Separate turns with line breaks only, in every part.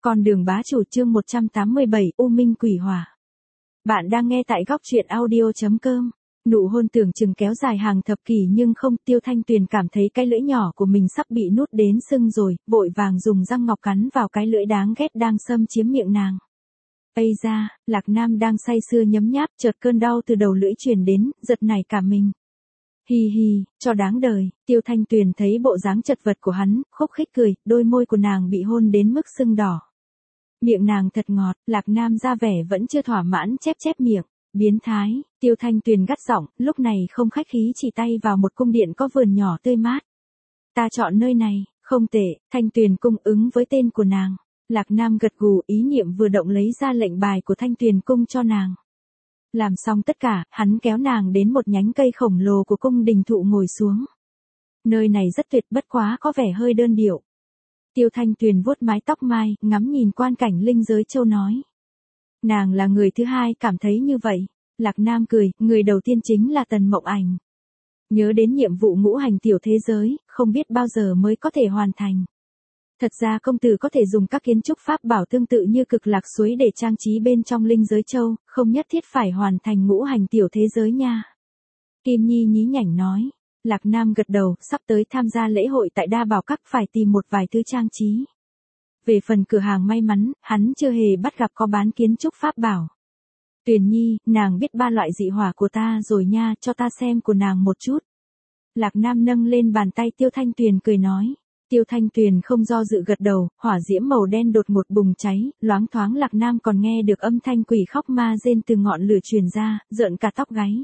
Con đường bá chủ chương 187 U Minh Quỷ Hỏa. Bạn đang nghe tại góc truyện audio.com. Nụ hôn tưởng chừng kéo dài hàng thập kỷ nhưng không, Tiêu Thanh Tuyền cảm thấy cái lưỡi nhỏ của mình sắp bị nuốt đến sưng rồi, vội vàng dùng răng ngọc cắn vào cái lưỡi đáng ghét đang xâm chiếm miệng nàng. Ây da, Lạc Nam đang say sưa nhấm nháp, chợt cơn đau từ đầu lưỡi truyền đến, giật nảy cả mình. Hi hi, cho đáng đời, Tiêu Thanh Tuyền thấy bộ dáng chật vật của hắn, khúc khích cười, đôi môi của nàng bị hôn đến mức sưng đỏ. Miệng nàng thật ngọt, Lạc Nam ra vẻ vẫn chưa thỏa mãn chép chép miệng. Biến thái, Tiêu Thanh Tuyền gắt giọng, lúc này không khách khí chỉ tay vào một cung điện có vườn nhỏ tươi mát. Ta chọn nơi này, không tệ, Thanh Tuyền cung ứng với tên của nàng. Lạc Nam gật gù, ý niệm vừa động lấy ra lệnh bài của Thanh Tuyền cung cho nàng. Làm xong tất cả, hắn kéo nàng đến một nhánh cây khổng lồ của cung đình thụ ngồi xuống. Nơi này rất tuyệt, bất quá có vẻ hơi đơn điệu. Tiêu Thanh Tuyền vuốt mái tóc mai, ngắm nhìn quan cảnh linh giới châu nói. Nàng là người thứ hai cảm thấy như vậy. Lạc Nam cười, người đầu tiên chính là Tần Mộng Ảnh. Nhớ đến nhiệm vụ ngũ hành tiểu thế giới, không biết bao giờ mới có thể hoàn thành. Thật ra công tử có thể dùng các kiến trúc pháp bảo tương tự như cực lạc suối để trang trí bên trong linh giới châu, không nhất thiết phải hoàn thành ngũ hành tiểu thế giới nha. Kim Nhi nhí nhảnh nói. Lạc Nam gật đầu, sắp tới tham gia lễ hội tại Đa Bảo Các phải tìm một vài thứ trang trí. Về phần cửa hàng may mắn, hắn chưa hề bắt gặp có bán kiến trúc pháp bảo. Tuyền Nhi, nàng biết 3 loại dị hỏa của ta rồi nha, cho ta xem của nàng một chút. Lạc Nam nâng lên bàn tay Tiêu Thanh Tuyền cười nói. Tiêu Thanh Tuyền không do dự gật đầu, hỏa diễm màu đen đột ngột bùng cháy, loáng thoáng Lạc Nam còn nghe được âm thanh quỷ khóc ma rên từ ngọn lửa truyền ra, rợn cả tóc gáy.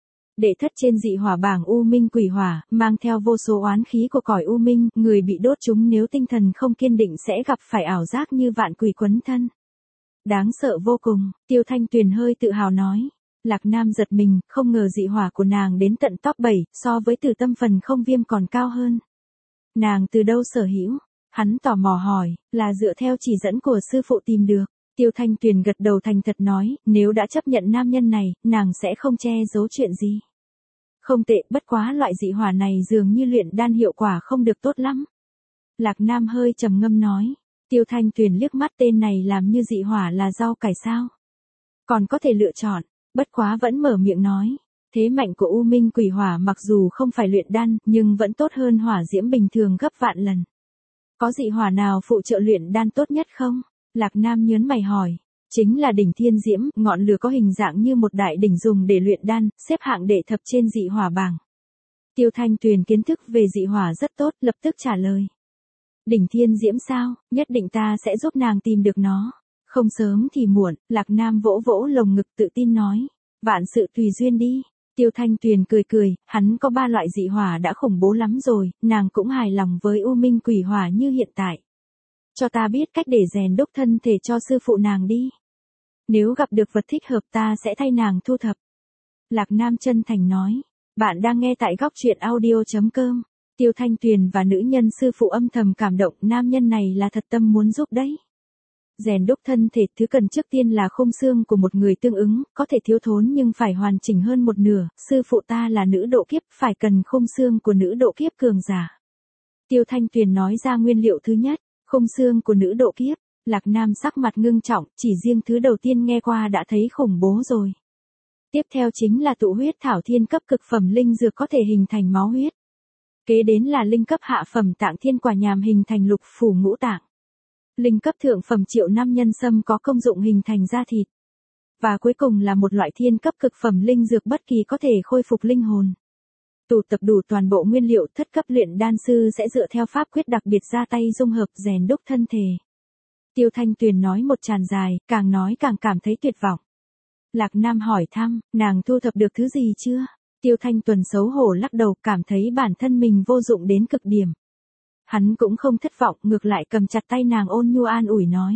Đệ thất trên dị hỏa bảng U Minh Quỷ Hỏa, mang theo vô số oán khí của cõi U Minh, người bị đốt chúng nếu tinh thần không kiên định sẽ gặp phải ảo giác như vạn quỷ quấn thân. Đáng sợ vô cùng, Tiêu Thanh Tuyền hơi tự hào nói. Lạc Nam giật mình, không ngờ dị hỏa của nàng đến tận top 7, so với Tử Tâm Phần Không Viêm còn cao hơn. Nàng từ đâu sở hữu? Hắn tò mò hỏi, là dựa theo chỉ dẫn của sư phụ tìm được. Tiêu Thanh Tuyền gật đầu thành thật nói, nếu đã chấp nhận nam nhân này, nàng sẽ không che giấu chuyện gì. Không tệ, bất quá loại dị hỏa này dường như luyện đan hiệu quả không được tốt lắm. Lạc Nam hơi trầm ngâm nói. Tiêu Thanh Tuyền liếc mắt, tên này làm như dị hỏa là rau cải sao? Còn có thể lựa chọn, bất quá vẫn mở miệng nói. Thế mạnh của U Minh Quỷ Hỏa mặc dù không phải luyện đan, nhưng vẫn tốt hơn hỏa diễm bình thường gấp vạn lần. Có dị hỏa nào phụ trợ luyện đan tốt nhất không? Lạc Nam nhớn mày hỏi. Chính là đỉnh thiên diễm, ngọn lửa có hình dạng như một đại đỉnh dùng để luyện đan, xếp hạng đệ thập trên dị hỏa bảng. Tiêu Thanh Tuyền kiến thức về dị hỏa rất tốt, lập tức trả lời. Đỉnh thiên diễm sao, nhất định ta sẽ giúp nàng tìm được nó. Không sớm thì muộn, Lạc Nam vỗ vỗ lồng ngực tự tin nói. Vạn sự tùy duyên đi. Tiêu Thanh Tuyền cười cười, hắn có 3 loại dị hỏa đã khủng bố lắm rồi, nàng cũng hài lòng với U Minh Quỷ Hỏa như hiện tại. Cho ta biết cách để rèn đúc thân thể cho sư phụ nàng đi. Nếu gặp được vật thích hợp ta sẽ thay nàng thu thập. Lạc Nam chân thành nói. Bạn đang nghe tại góc truyện audio.com. Tiêu Thanh Tuyền và nữ nhân sư phụ âm thầm cảm động, nam nhân này là thật tâm muốn giúp đấy. Rèn đúc thân thể, thứ cần trước tiên là khung xương của một người tương ứng, có thể thiếu thốn nhưng phải hoàn chỉnh hơn một nửa, sư phụ ta là nữ độ kiếp, phải cần khung xương của nữ độ kiếp cường giả. Tiêu Thanh Tuyền nói ra nguyên liệu thứ nhất, khung xương của nữ độ kiếp. Lạc Nam sắc mặt ngưng trọng, chỉ riêng thứ đầu tiên nghe qua đã thấy khủng bố rồi. Tiếp theo chính là tụ huyết thảo thiên cấp cực phẩm linh dược có thể hình thành máu huyết. Kế đến là linh cấp hạ phẩm tạng thiên quả nhàm hình thành lục phủ ngũ tạng. Linh cấp thượng phẩm triệu năm nhân sâm có công dụng hình thành da thịt. Và cuối cùng là một loại thiên cấp cực phẩm linh dược bất kỳ có thể khôi phục linh hồn. Tụ tập đủ toàn bộ nguyên liệu, thất cấp luyện đan sư sẽ dựa theo pháp quyết đặc biệt ra tay dung hợp rèn đúc thân thể. Tiêu Thanh Tuyền nói một tràng dài, càng nói càng cảm thấy tuyệt vọng. Lạc Nam hỏi thăm, nàng thu thập được thứ gì chưa? Tiêu Thanh Tuyền xấu hổ lắc đầu, cảm thấy bản thân mình vô dụng đến cực điểm. Hắn cũng không thất vọng, ngược lại cầm chặt tay nàng ôn nhu an ủi nói.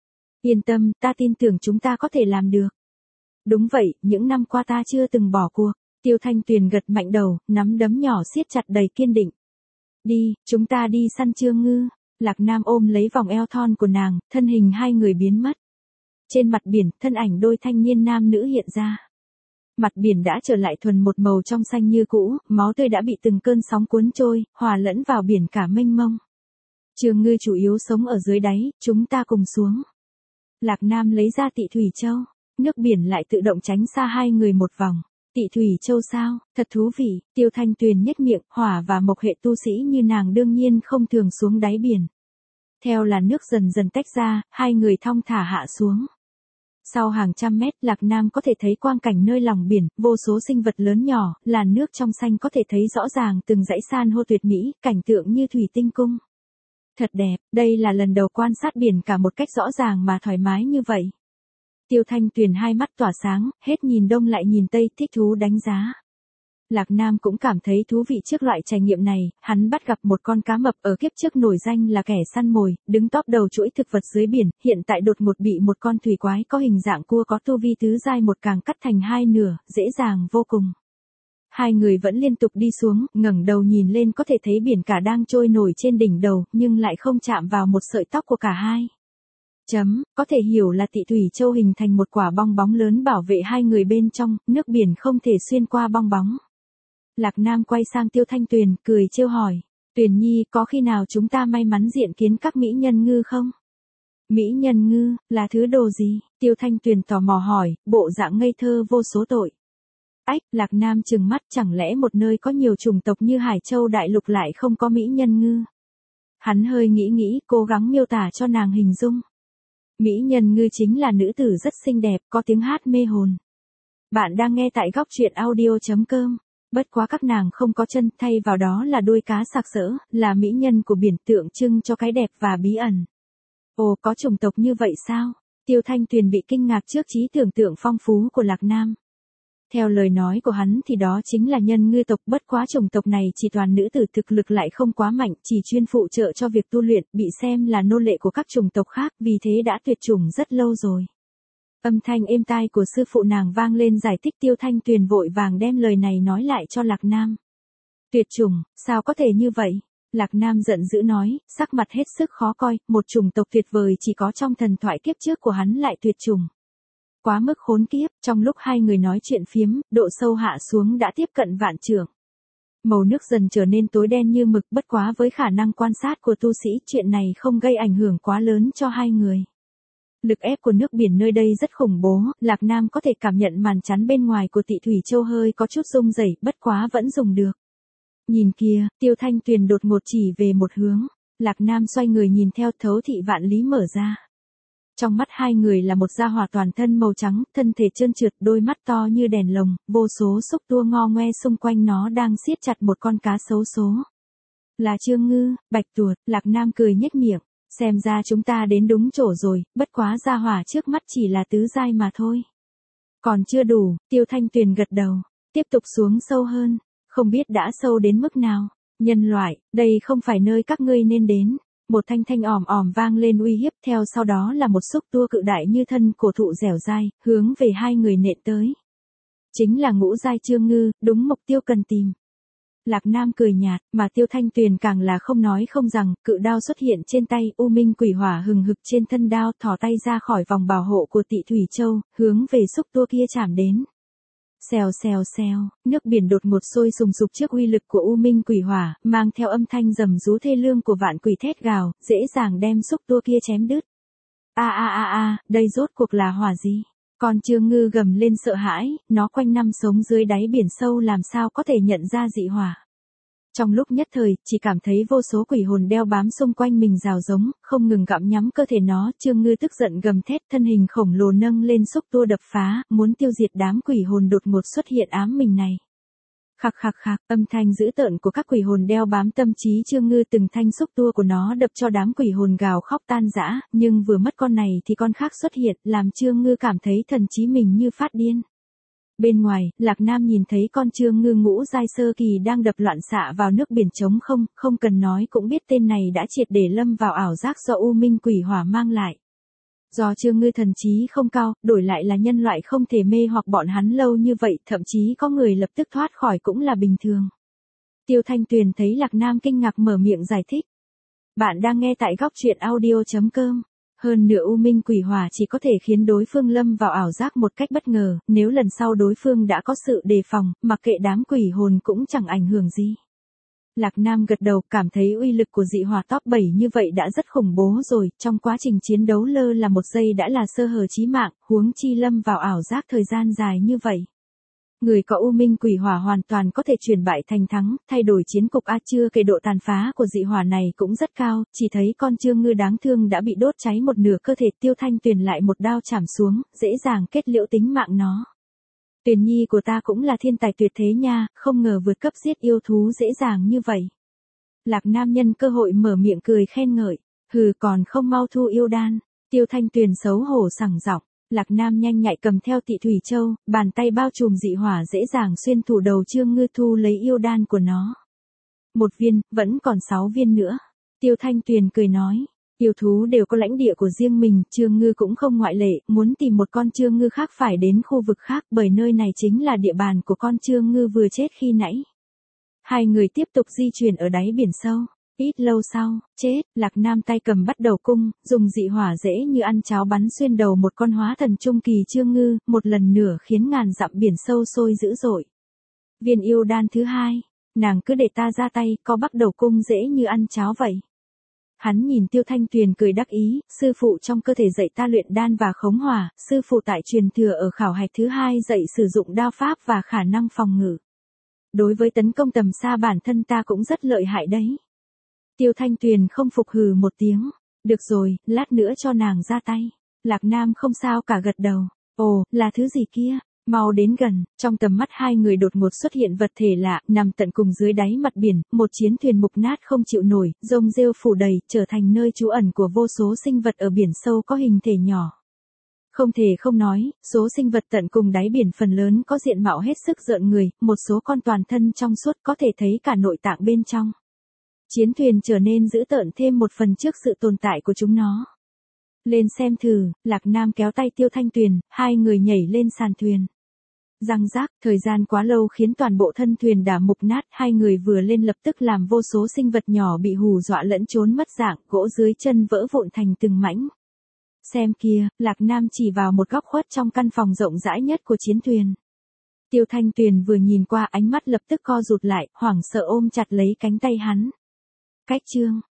Yên tâm, ta tin tưởng chúng ta có thể làm được. Đúng vậy, những năm qua ta chưa từng bỏ cuộc. Tiêu Thanh Tuyền gật mạnh đầu, nắm đấm nhỏ siết chặt đầy kiên định. Đi, chúng ta đi săn trương ngư. Lạc Nam ôm lấy vòng eo thon của nàng, thân hình hai người biến mất. Trên mặt biển, thân ảnh đôi thanh niên nam nữ hiện ra. Mặt biển đã trở lại thuần một màu trong xanh như cũ, máu tươi đã bị từng cơn sóng cuốn trôi, hòa lẫn vào biển cả mênh mông. Trương Ngư chủ yếu sống ở dưới đáy, chúng ta cùng xuống. Lạc Nam lấy ra Tị Thủy Châu, nước biển lại tự động tránh xa hai người một vòng. Tị Thủy Châu sao, thật thú vị, Tiêu Thanh Tuyền nhếch miệng, hỏa và mộc hệ tu sĩ như nàng đương nhiên không thường xuống đáy biển. Theo làn nước dần dần tách ra, hai người thong thả hạ xuống. Sau hàng trăm mét, Lạc Nam có thể thấy quang cảnh nơi lòng biển, vô số sinh vật lớn nhỏ, làn nước trong xanh có thể thấy rõ ràng từng dãy san hô tuyệt mỹ, cảnh tượng như thủy tinh cung. Thật đẹp, đây là lần đầu quan sát biển cả một cách rõ ràng mà thoải mái như vậy. Tiêu Thanh Tuyền hai mắt tỏa sáng, hết nhìn đông lại nhìn tây, thích thú đánh giá. Lạc Nam cũng cảm thấy thú vị trước loại trải nghiệm này, hắn bắt gặp một con cá mập ở kiếp trước nổi danh là kẻ săn mồi, đứng top đầu chuỗi thực vật dưới biển, hiện tại đột ngột bị một con thủy quái có hình dạng cua có tu vi tứ giai một càng cắt thành hai nửa, dễ dàng vô cùng. Hai người vẫn liên tục đi xuống, ngẩng đầu nhìn lên có thể thấy biển cả đang trôi nổi trên đỉnh đầu, nhưng lại không chạm vào một sợi tóc của cả hai. Có thể hiểu là Tị Thủy Châu hình thành một quả bong bóng lớn bảo vệ hai người bên trong, nước biển không thể xuyên qua bong bóng. Lạc Nam quay sang Tiêu Thanh Tuyền, cười trêu hỏi, Tuyền Nhi, có khi nào chúng ta may mắn diện kiến các mỹ nhân ngư không? Mỹ nhân ngư, là thứ đồ gì? Tiêu Thanh Tuyền tò mò hỏi, bộ dạng ngây thơ vô số tội. Ách, Lạc Nam trừng mắt, chẳng lẽ một nơi có nhiều chủng tộc như Hải Châu Đại Lục lại không có mỹ nhân ngư? Hắn hơi nghĩ, cố gắng miêu tả cho nàng hình dung. Mỹ nhân ngư chính là nữ tử rất xinh đẹp, có tiếng hát mê hồn. Bạn đang nghe tại góc truyện audio.com. Bất quá các nàng không có chân, thay vào đó là đuôi cá sặc sỡ, là mỹ nhân của biển tượng trưng cho cái đẹp và bí ẩn. Ồ, có chủng tộc như vậy sao? Tiêu Thanh Tuyền bị kinh ngạc trước trí tưởng tượng phong phú của Lạc Nam. Theo lời nói của hắn thì đó chính là nhân ngư tộc, bất quá chủng tộc này chỉ toàn nữ tử, thực lực lại không quá mạnh, chỉ chuyên phụ trợ cho việc tu luyện, bị xem là nô lệ của các chủng tộc khác, vì thế đã tuyệt chủng rất lâu rồi. Âm thanh êm tai của sư phụ nàng vang lên giải thích. Tiêu Thanh Tuyền vội vàng đem lời này nói lại cho Lạc Nam. Tuyệt chủng, sao có thể như vậy? Lạc Nam giận dữ nói, sắc mặt hết sức khó coi, một chủng tộc tuyệt vời chỉ có trong thần thoại kiếp trước của hắn lại tuyệt chủng. Quá mức khốn kiếp, trong lúc hai người nói chuyện phiếm, độ sâu hạ xuống đã tiếp cận vạn trượng. Màu nước dần trở nên tối đen như mực, bất quá với khả năng quan sát của tu sĩ, chuyện này không gây ảnh hưởng quá lớn cho hai người. Lực ép của nước biển nơi đây rất khủng bố, Lạc Nam có thể cảm nhận màn chắn bên ngoài của Tị Thủy Châu hơi có chút rung rẩy, bất quá vẫn dùng được. Nhìn kia, Tiêu Thanh Tuyền đột ngột chỉ về một hướng. Lạc Nam xoay người nhìn theo, thấu thị vạn lý mở ra. Trong mắt hai người là một gia hỏa toàn thân màu trắng, thân thể trơn trượt, đôi mắt to như đèn lồng, vô số xúc tua ngo ngoe xung quanh nó đang siết chặt một con cá xấu số. Là Trương Ngư, bạch tuột, Lạc Nam cười nhếch miệng. Xem ra chúng ta đến đúng chỗ rồi, bất quá gia hỏa trước mắt chỉ là tứ giai mà thôi. Còn chưa đủ, Tiêu Thanh Tuyền gật đầu. Tiếp tục xuống sâu hơn, không biết đã sâu đến mức nào. Nhân loại, đây không phải nơi các ngươi nên đến. Một thanh thanh ỏm ỏm vang lên uy hiếp, theo sau đó là một xúc tua cự đại như thân cổ thụ dẻo dai, hướng về hai người nện tới. Chính là ngũ giai Trương Ngư, đúng mục tiêu cần tìm. Lạc Nam cười nhạt, mà Tiêu Thanh Tuyền càng là không nói không rằng, cự đao xuất hiện trên tay, u minh quỷ hỏa hừng hực trên thân đao, thò tay ra khỏi vòng bảo hộ của Tị Thủy Châu, hướng về xúc tua kia chạm đến. Xèo xèo xèo, nước biển đột ngột sôi sùng sục trước uy lực của u minh quỷ hỏa, mang theo âm thanh rầm rú thê lương của vạn quỷ thét gào, dễ dàng đem xúc tua kia chém đứt. Đây rốt cuộc là hỏa gì? Con Trương Ngư gầm lên sợ hãi, nó quanh năm sống dưới đáy biển sâu làm sao có thể nhận ra dị hỏa. Trong lúc nhất thời, chỉ cảm thấy vô số quỷ hồn đeo bám xung quanh mình rào giống, không ngừng gặm nhắm cơ thể nó. Trương Ngư tức giận gầm thét, thân hình khổng lồ nâng lên xúc tua đập phá, muốn tiêu diệt đám quỷ hồn đột ngột xuất hiện ám mình này. Khạc khạc khạc, âm thanh dữ tợn của các quỷ hồn đeo bám tâm trí Trương Ngư, từng thanh xúc tua của nó đập cho đám quỷ hồn gào khóc tan rã, nhưng vừa mất con này thì con khác xuất hiện, làm Trương Ngư cảm thấy thần trí mình như phát điên. Bên ngoài, Lạc Nam nhìn thấy con Trương Ngư ngũ giai sơ kỳ đang đập loạn xạ vào nước biển trống không, không cần nói cũng biết tên này đã triệt để lâm vào ảo giác do u minh quỷ hỏa mang lại. Do Trương Ngư thần trí không cao, đổi lại là nhân loại không thể mê hoặc bọn hắn lâu như vậy, thậm chí có người lập tức thoát khỏi cũng là bình thường. Tiêu Thanh Tuyền thấy Lạc Nam kinh ngạc mở miệng giải thích. Bạn đang nghe tại góc truyện audio.com. Hơn nữa u minh quỷ hỏa chỉ có thể khiến đối phương lâm vào ảo giác một cách bất ngờ, nếu lần sau đối phương đã có sự đề phòng, mặc kệ đám quỷ hồn cũng chẳng ảnh hưởng gì. Lạc Nam gật đầu, cảm thấy uy lực của dị hỏa top 7 như vậy đã rất khủng bố rồi, trong quá trình chiến đấu lơ là một giây đã là sơ hở chí mạng, huống chi lâm vào ảo giác thời gian dài như vậy. Người có U Minh Quỷ Hỏa hoàn toàn có thể chuyển bại thành thắng, thay đổi chiến cục chưa kể độ tàn phá của dị hỏa này cũng rất cao, chỉ thấy con Trương Ngư đáng thương đã bị đốt cháy một nửa cơ thể, Tiêu Thanh Tuyền lại một đao chảm xuống, dễ dàng kết liễu tính mạng nó. Tuyền nhi của ta cũng là thiên tài tuyệt thế nha, không ngờ vượt cấp giết yêu thú dễ dàng như vậy. Lạc Nam nhân cơ hội mở miệng cười khen ngợi, hừ còn không mau thu yêu đan. Tiêu Thanh Tuyền xấu hổ sẳng giọng. Lạc Nam nhanh nhạy cầm theo Tị Thủy Châu, bàn tay bao trùm dị hỏa dễ dàng xuyên thủng đầu Trương Ngư thu lấy yêu đan của nó. Một viên, vẫn còn 6 viên nữa. Tiêu Thanh Tuyền cười nói, yêu thú đều có lãnh địa của riêng mình, Trương Ngư cũng không ngoại lệ, muốn tìm một con Trương Ngư khác phải đến khu vực khác bởi nơi này chính là địa bàn của con Trương Ngư vừa chết khi nãy. Hai người tiếp tục di chuyển ở đáy biển sâu. Ít lâu sau, chết, Lạc Nam tay cầm bắt đầu cung, dùng dị hỏa dễ như ăn cháo bắn xuyên đầu một con hóa thần trung kỳ Trương Ngư, một lần nữa khiến ngàn dặm biển sâu sôi dữ dội. Viên yêu đan thứ hai, nàng cứ để ta ra tay, có bắt đầu cung dễ như ăn cháo vậy. Hắn nhìn Tiêu Thanh Tuyền cười đắc ý, sư phụ trong cơ thể dạy ta luyện đan và khống hỏa, sư phụ tại truyền thừa ở khảo hạch thứ hai dạy sử dụng đao pháp và khả năng phòng ngự. Đối với tấn công tầm xa bản thân ta cũng rất lợi hại đấy. Tiêu Thanh Tuyền không phục hừ một tiếng. Được rồi, lát nữa cho nàng ra tay. Lạc Nam không sao cả gật đầu. Ồ, là thứ gì kia? Mau đến gần, trong tầm mắt hai người đột ngột xuất hiện vật thể lạ, nằm tận cùng dưới đáy mặt biển, một chiến thuyền mục nát không chịu nổi, rông rêu phủ đầy, trở thành nơi trú ẩn của vô số sinh vật ở biển sâu có hình thể nhỏ. Không thể không nói, số sinh vật tận cùng đáy biển phần lớn có diện mạo hết sức rợn người, một số con toàn thân trong suốt có thể thấy cả nội tạng bên trong. Chiến thuyền trở nên dữ tợn thêm một phần trước sự tồn tại của chúng nó. Lên xem thử, Lạc Nam kéo tay Tiêu Thanh Tuyền, hai người nhảy lên sàn thuyền. Răng rác, thời gian quá lâu khiến toàn bộ thân thuyền đã mục nát, hai người vừa lên lập tức làm vô số sinh vật nhỏ bị hù dọa lẫn trốn mất dạng, gỗ dưới chân vỡ vụn thành từng mảnh. Xem kia, Lạc Nam chỉ vào một góc khuất trong căn phòng rộng rãi nhất của chiến thuyền. Tiêu Thanh Tuyền vừa nhìn qua ánh mắt lập tức co rụt lại, hoảng sợ ôm chặt lấy cánh tay hắn. Cách chương